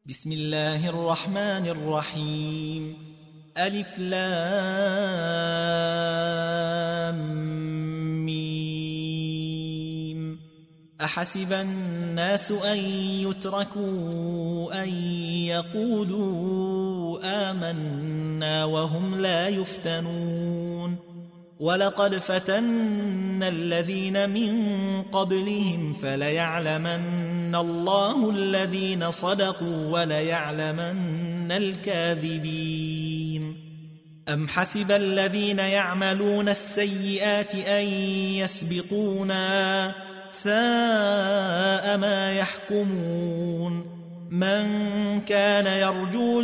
بسم الله الرحمن الرحيم ألف لام ميم أحسب الناس أن يتركوا أن يقولوا آمنا وهم لا يفتنون ولقد فتنا الذين من قبلهم فليعلمن الله الذين صدقوا وليعلمن الكاذبين أم حسب الذين يعملون السيئات أن يسبقونا ساء ما يحكمون من كان يرجو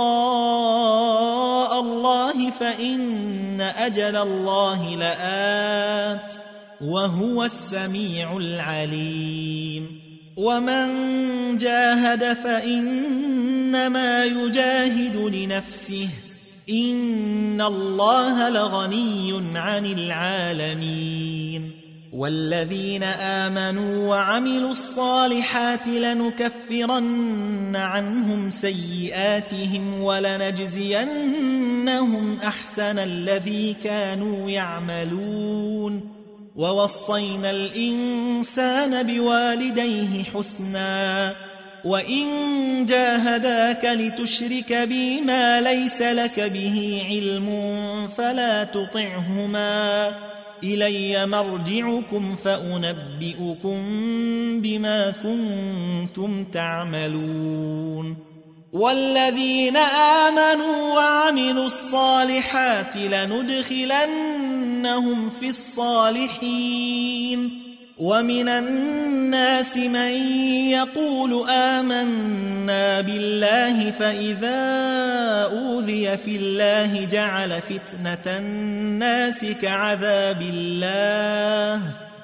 لقاء الله فإن أجل الله لآت وهو السميع العليم ومن جاهد فإنما يجاهد لنفسه إن الله لغني عن العالمين والذين آمنوا وعملوا الصالحات لنكفرن عنهم سيئاتهم ولنجزينهم أحسن الذي كانوا يعملون ووصينا الإنسان بوالديه حسنا وإن جاهداك لتشرك بي ما ليس لك به علم فلا تطعهما إلي مرجعكم فأنبئكم بما كنتم تعملون والذين آمنوا وعملوا الصالحات لندخلنهم في الصالحين ومن الناس من يقول آمنا بالله فإذا أوذي في الله جعل فتنة الناس كعذاب الله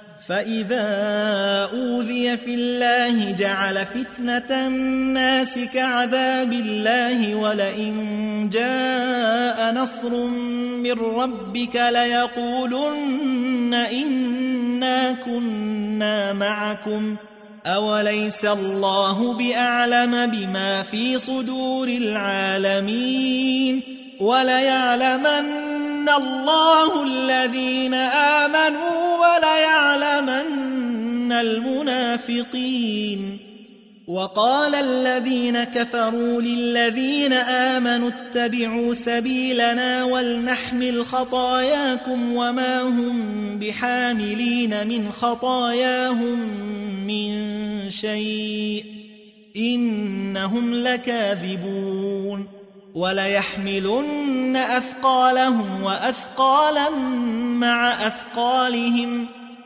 ولئن جاء نصر من ربك ليقولن إنا كنا معكم أوليس الله بأعلم بما في صدور العالمين وليعلمن الله الذين آمنوا وليعلمن المنافقين وقال الذين كفروا للذين آمنوا اتبعوا سبيلنا ولنحمل خطاياكم وما هم بحاملين من خطاياهم من شيء إنهم لكاذبون وليحملن أثقالهم وأثقالا مع أثقالهم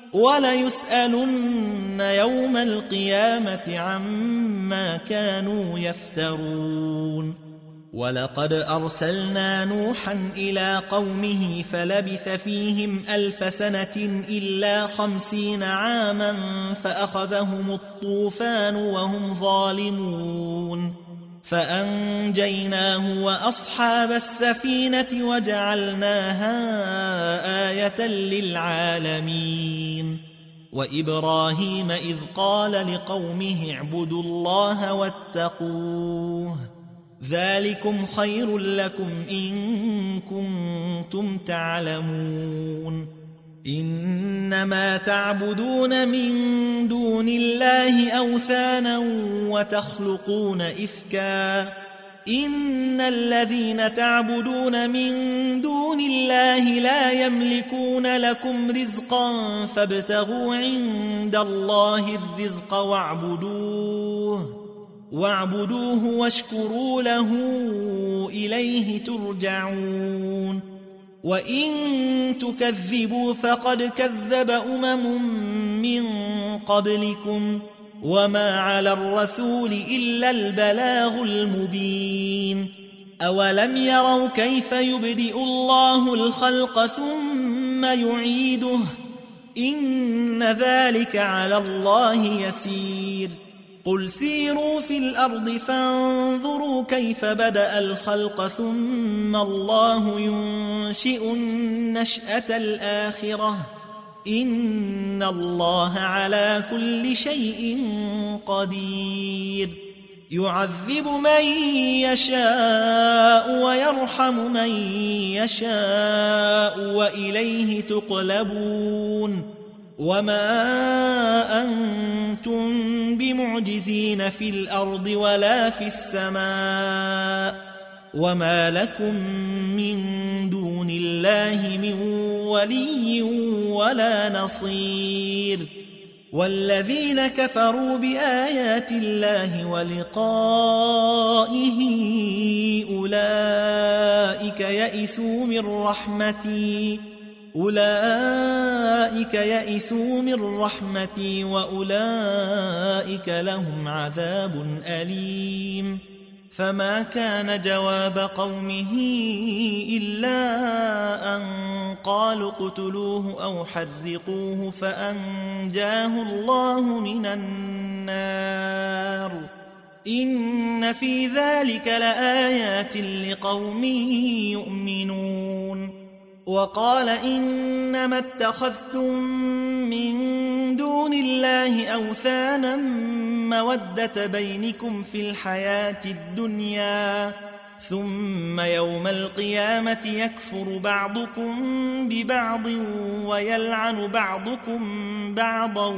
وليسألن يوم القيامة عما كانوا يفترون ولقد أرسلنا نوحا إلى قومه فلبث فيهم 1000 سنة إلا 50 عاما فأخذهم الطوفان وهم ظالمون فأنجيناه وأصحاب السفينة وجعلناها آية للعالمين وإبراهيم إذ قال لقومه اعبدوا الله واتقوه ذلكم خير لكم إن كنتم تعلمون إنما تعبدون من دون الله أوثانا وتخلقون إفكا إن الذين تعبدون من دون الله لا يملكون لكم رزقا فابتغوا عند الله الرزق واعبدوه واشكروا له إليه ترجعون وإن تكذبوا فقد كذب من قبلكم وما على الرسول إلا البلاغ المبين أولم يروا كيف يبدئ الله الخلق ثم يعيده إن ذلك على الله يسير قل سيروا في الأرض فانظروا كيف بدأ الخلق ثم الله ينشئ النشأة الآخرة إن الله على كل شيء قدير يعذب من يشاء ويرحم من يشاء وإليه تقلبون وما أنتم بمعجزين في الأرض ولا في السماء وما لكم من دون الله من ولي ولا نصير والذين كفروا بآيات الله ولقائه أولئك يئسوا من رحمتي وأولئك لهم عذاب أليم فما كان جواب قومه إلا أن قالوا اقتلوه أو حرقوه فأنجاه الله من النار إن في ذلك لآيات لقوم يؤمنون وقال إنما اتخذتم من دون الله أوثانا مودة بينكم في الحياة الدنيا ثم يوم القيامة يكفر بعضكم ببعض ويلعن بعضكم بعضا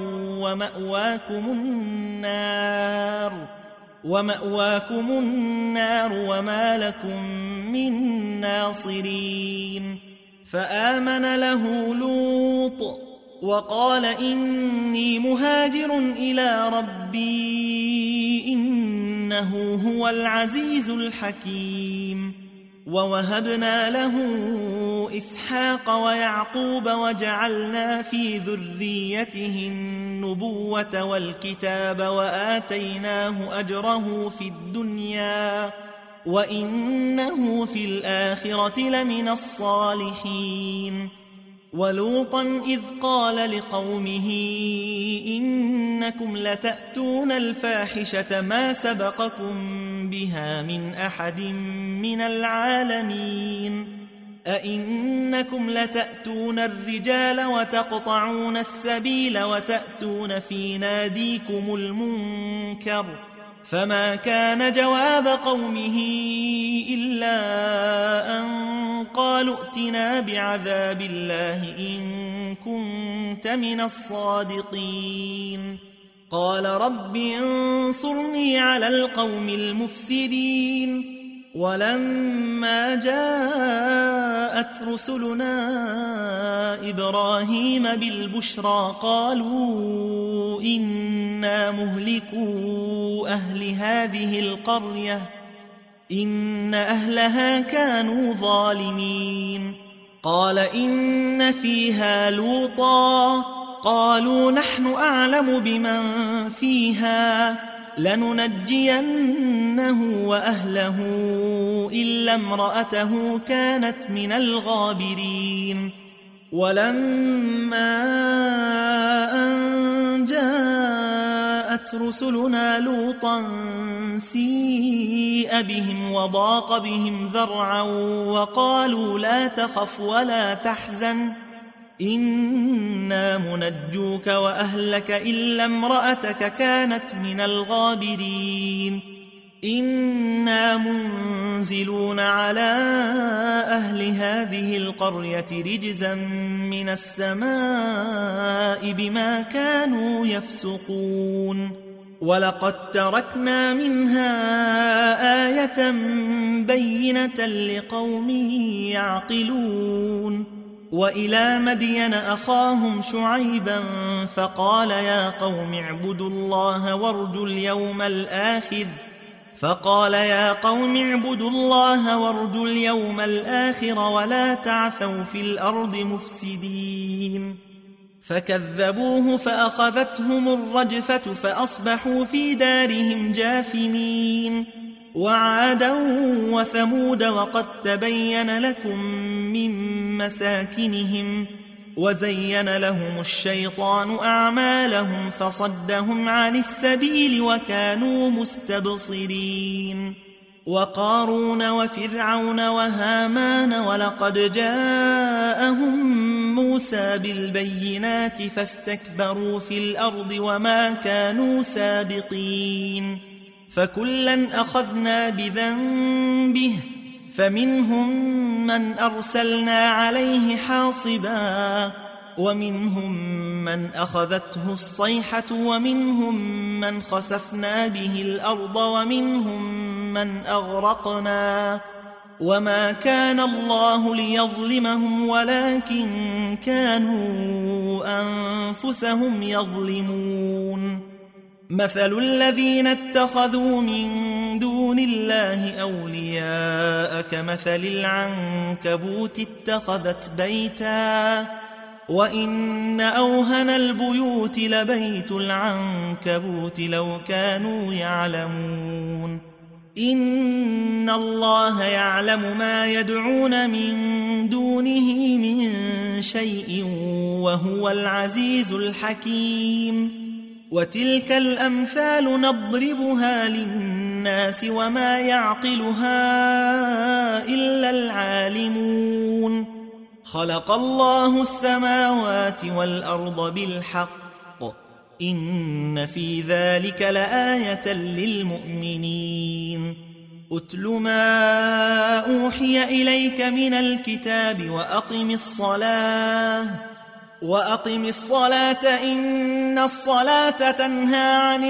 ومأواكم النار وما لكم من ناصرين فآمن له لوط وقال إني مهاجر إلى ربي إنه هو العزيز الحكيم ووهبنا له إسحاق ويعقوب وجعلنا في ذريته النبوة والكتاب وآتيناه أجره في الدنيا وإنه في الآخرة لمن الصالحين ولوطا إذ قال لقومه إنكم لتأتون الفاحشة ما سبقكم بها من أحد من العالمين أئنكم لتأتون الرجال وتقطعون السبيل وتأتون في ناديكم المنكر فما كان جواب قومه إلا أن قالوا ائتنا بعذاب الله إن كنت من الصادقين قال رب انصرني على القوم المفسدين ولما جاءت رسلنا إبراهيم بالبشرى قالوا إنا مهلكو أهل هذه القرية إن أهلها كانوا ظالمين قال إن فيها لوطا قالوا نحن أعلم بمن فيها لننجينه وأهله إلا امرأته كانت من الغابرين ولما أن جاءت رسلنا لوطا سيء بهم وضاق بهم ذرعا وقالوا لا تخف ولا تحزن إنا منجوك وأهلك إلا امرأتك كانت من الغابرين إنا منزلون على أهل هذه القرية رجزا من السماء بما كانوا يفسقون ولقد تركنا منها آية بينة لقوم يعقلون وإلى مدين أخاهم شعيبا فقال يا قوم اعبدوا الله وارجوا اليوم الآخر ولا تعثوا في الأرض مفسدين فكذبوه فأخذتهم الرجفة فأصبحوا في دارهم جاثمين وعادا وثمود وقد تبين لكم من مساكنهم وزين لهم الشيطان أعمالهم فصدهم عن السبيل وكانوا مستبصرين وقارون وفرعون وهامان ولقد جاءهم موسى بالبينات فاستكبروا في الأرض وما كانوا سابقين فكلا أخذنا بذنبه فمنهم من أرسلنا عليه حاصبا ومنهم من أخذته الصيحة ومنهم من خسفنا به الأرض ومنهم من أغرقنا وما كان الله ليظلمهم ولكن كانوا أنفسهم يظلمون مثل الذين اتخذوا من دون الله أولياء كمثل العنكبوت اتخذت بيتا وإن أوهن البيوت لبيت العنكبوت لو كانوا يعلمون إن الله يعلم ما يدعون من دونه من شيء وهو العزيز الحكيم وتلك الأمثال نضربها للناس وما يعقلها إلا العالمون خلق الله السماوات والأرض بالحق إن في ذلك لآية للمؤمنين أتل ما أوحي إليك من الكتاب وأقم الصلاة إن الصلاة تنهى عن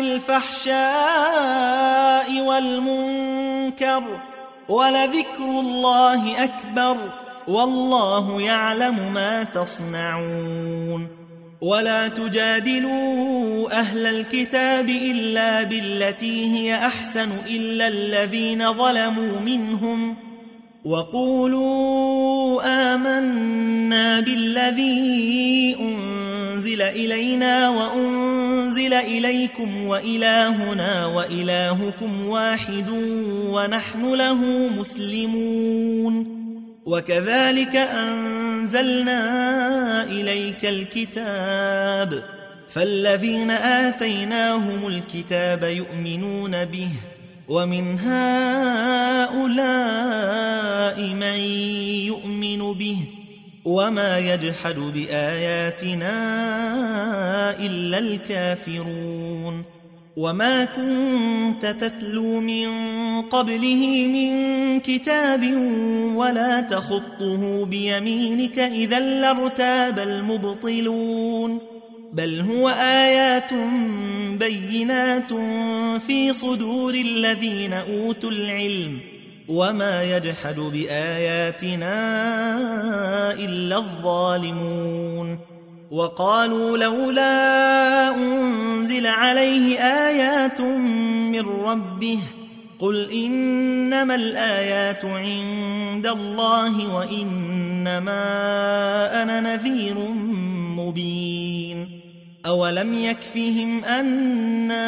الفحشاء والمنكر ولذكر الله أكبر والله يعلم ما تصنعون ولا تجادلوا أهل الكتاب إلا بالتي هي أحسن إلا الذين ظلموا منهم وقولوا آمنا بالذي أنزل إلينا وأنزل إليكم وإلهنا وإلهكم واحد ونحن له مسلمون وكذلك أنزلنا إليك الكتاب فالذين آتيناهم الكتاب يؤمنون به ومن هؤلاء من يؤمن به وما يجحد بآياتنا إلا الكافرون وما كنت تتلو من قبله من كتاب ولا تخطه بيمينك إذا لارتاب المبطلون بل هو آيات بينات في صدور الذين أوتوا العلم وما يجحد بآياتنا إلا الظالمون وقالوا لولا أنزل عليه آيات من ربه قل إنما الآيات عند الله وإنما أنا نذير مبين أولم يكفهم أنا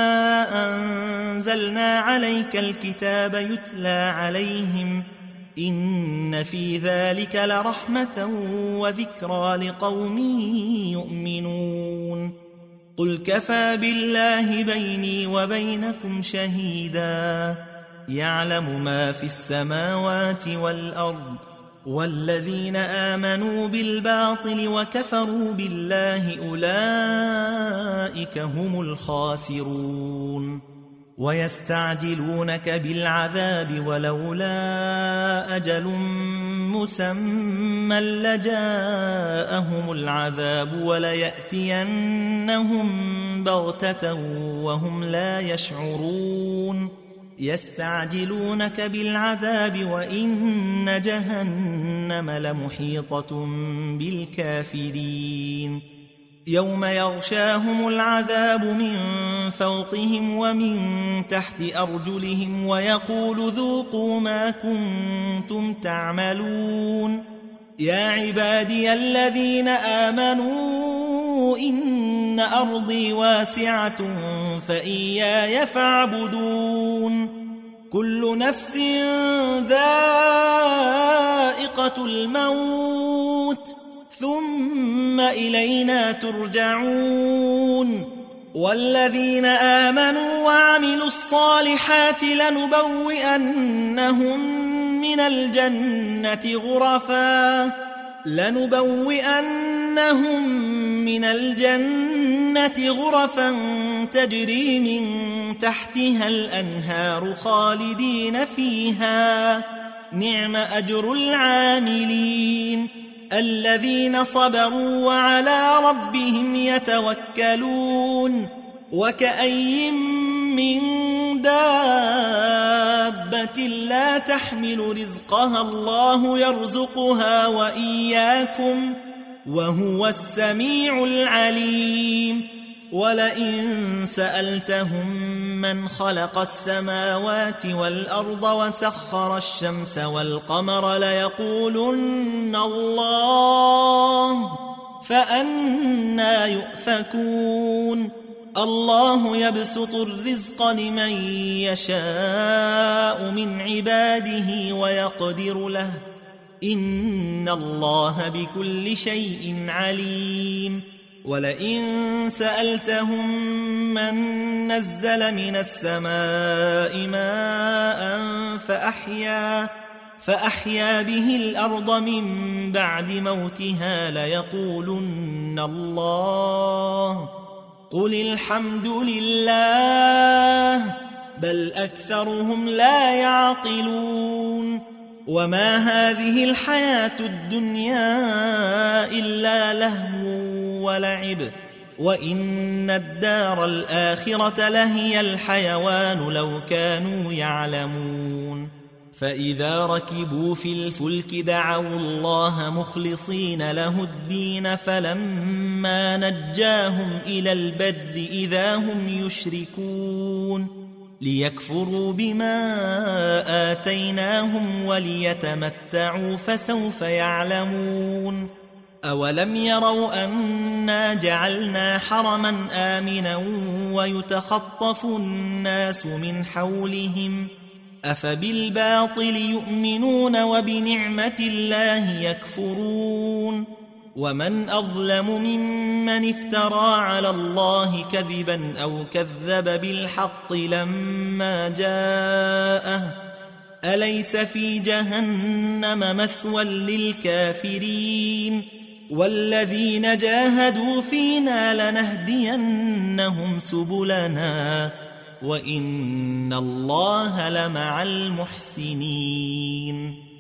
أنزلنا عليك الكتاب يتلى عليهم إن في ذلك لرحمة وذكرى لقوم يؤمنون قل كفى بالله بيني وبينكم شهيدا يعلم ما في السماوات والأرض والذين آمنوا بالباطل وكفروا بالله أولئك هم الخاسرون ويستعجلونك بالعذاب ولولا أجل مسمى لجاءهم العذاب وليأتينهم بغتة وهم لا يشعرون يستعجلونك بالعذاب وإن جهنم لمحيطة بالكافرين يوم يغشاهم العذاب من فوقهم ومن تحت أرجلهم ويقول ذوقوا ما كنتم تعملون يا عبادي الذين آمنوا إن أرضي واسعة فإياي فاعبدون كل نفس ذائقة الموت ثم إلينا ترجعون والذين آمنوا وعملوا الصالحات لنبوئنهم من الجنة غرفا لنبوئنهم من الجنة غرفا تجري من تحتها الأنهار خالدين فيها نعم أجر العاملين الذين صبروا وعلى ربهم يتوكلون وكأي من دابة لا تحمل رزقها الله يرزقها وإياكم وهو السميع العليم ولئن سألتهم من خلق السماوات والأرض وسخر الشمس والقمر ليقولن الله فأنى يؤفكون الله يبسط الرزق لمن يشاء من عباده ويقدر له إن الله بكل شيء عليم ولئن سألتهم من نزل من السماء ماء فأحيا به الأرض من بعد موتها ليقولن الله قل الحمد لله بل أكثرهم لا يعقلون وما هذه الحياة الدنيا إلا لهو ولعب وإن الدار الآخرة لهي الحيوان لو كانوا يعلمون فإذا ركبوا في الفلك دعوا الله مخلصين له الدين فلما نجاهم إلى البر إذا هم يشركون ليكفروا بما آتيناهم وليتمتعوا فسوف يعلمون أولم يروا أنا جعلنا حرما آمنا ويتخطف الناس من حولهم أفبالباطل يؤمنون وبنعمة الله يكفرون ومن أظلم ممن افترى على الله كذبا أو كذب بالحق لما جاءه أليس في جهنم مثوى للكافرين والذين جاهدوا فينا لنهدينهم سبلنا وإن الله لمع المحسنين